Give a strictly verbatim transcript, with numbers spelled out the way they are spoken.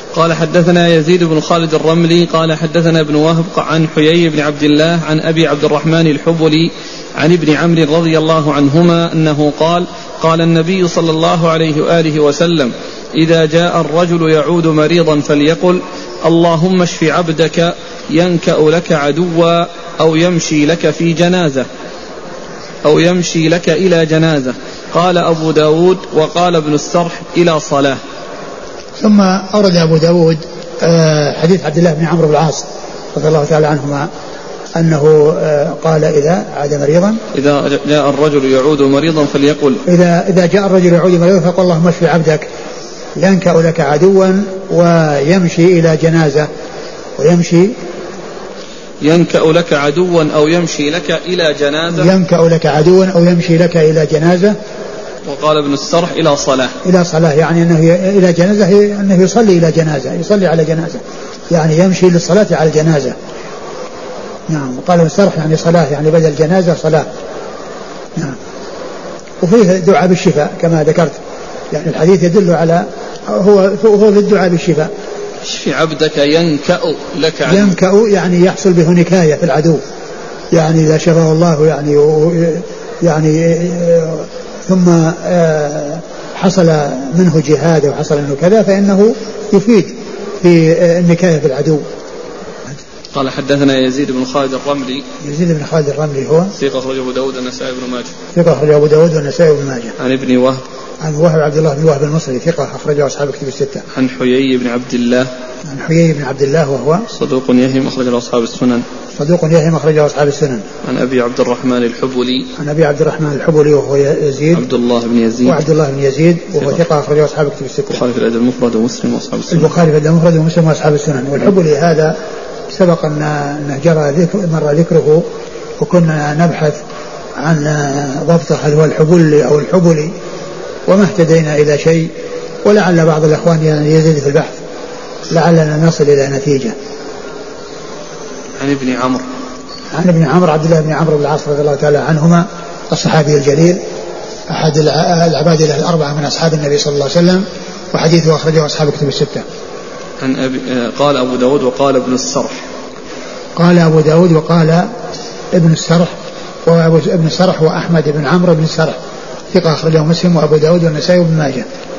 قال حدثنا يزيد بن خالد الرملي قال حدثنا ابن وهب عن حيي بن عبد الله عن أبي عبد الرحمن الحبلي عن ابن عمرو رضي الله عنهما أنه قال قال النبي صلى الله عليه وآله وسلم إذا جاء الرجل يعود مريضا فليقل اللهم اشف عبدك ينكأ لك عدوا أو يمشي لك في جنازة أو يمشي لك إلى جنازة. قال أبو داود وقال ابن السرح إلى صلاة. ثم أورد أبو داود حديث عبد الله بن عمرو بن العاص رضي الله تعالى عنهما أنه قال إذا عاد مريضا إذا جاء الرجل يعود مريضا فليقل إذا, إذا جاء الرجل يعود مريضا فقال اللهم اشف عبدك ينكأ لك عدوا ويمشي إلى جنازة ويمشي ينكأ لك عدوا أو يمشي لك إلى جنازة ينكأ لك عدوا أو يمشي لك إلى جنازة. وقال ابن السرح إلى صلاة إلى صلاة يعني أنه إلى جنازة أنه يصلي إلى جنازة يصلي على جنازة يعني يمشي للصلاة على الجنازة. نعم. وقال ابن السرح يعني صلاة يعني بدل جنازة صلاة. نعم. وفيه دعاء بالشفاء كما ذكرت يعني الحديث يدل على هو هو في الدعاء بالشفاء. اشف عبدك ينكأ لك عدو. ينكأ يعني يحصل به نكاية في العدو يعني إذا شفاه الله يعني يعني ثم حصل منه جهاد وحصل منه كذا فإنه يفيد في النكاية في العدو. قال حدثنا يزيد بن خالد الرملي. يزيد بن خالد الرملي هو ثقة أخرجه أبو داود والنسائي بن ماجه. ثقة أخرجه أبو داود والنسائي بن ماجه. عن ابن وهب. عن وهب عبد الله بن وهب المصري ثقة أخرجه أصحاب كتب الستة. عن حيي بن عبد الله. عن حيي بن عبد الله وهو صدوق يهم أخرجه أصحاب السنن. صدوق يهم أخرجه أصحاب السنن. عن أبي عبد الرحمن الحبلي. عن أبي عبد الرحمن الحبلي وهو يزيد عبد الله بن يزيد. وعبد الله بن يزيد وهو ثقة أخرجه أصحاب كتب الستة. البخاري في الأدب المفرد ومسلم وأصحاب السنن. البخاري في الأدب المفرد ومسلم وأصحاب السنن. والحبلي هذا سبق أن جرى ذكر مر ذكره وكنا نبحث عن ضبطه هل هو الحبلي أو الحبلي وما اهتدينا إلى شيء ولعل بعض الأخوان يزيد في البحث لعلنا نصل إلى نتيجة. عن ابن عمرو. عن ابن عمرو عبد الله بن عمرو بن العاص رضي الله تعالى عنهما الصحابي الجليل أحد العباد الأربعة من أصحاب النبي صلى الله عليه وسلم وحديثه أخرجه أصحاب كتب الستة. عن أبي قال أبو داود وقال ابن السرح. قال أبو داود وقال ابن السرح وابن السرح وأحمد بن عمرو بن السرح ثقة أخرجه مسلم وأبو داود والنسائي وابن ماجه.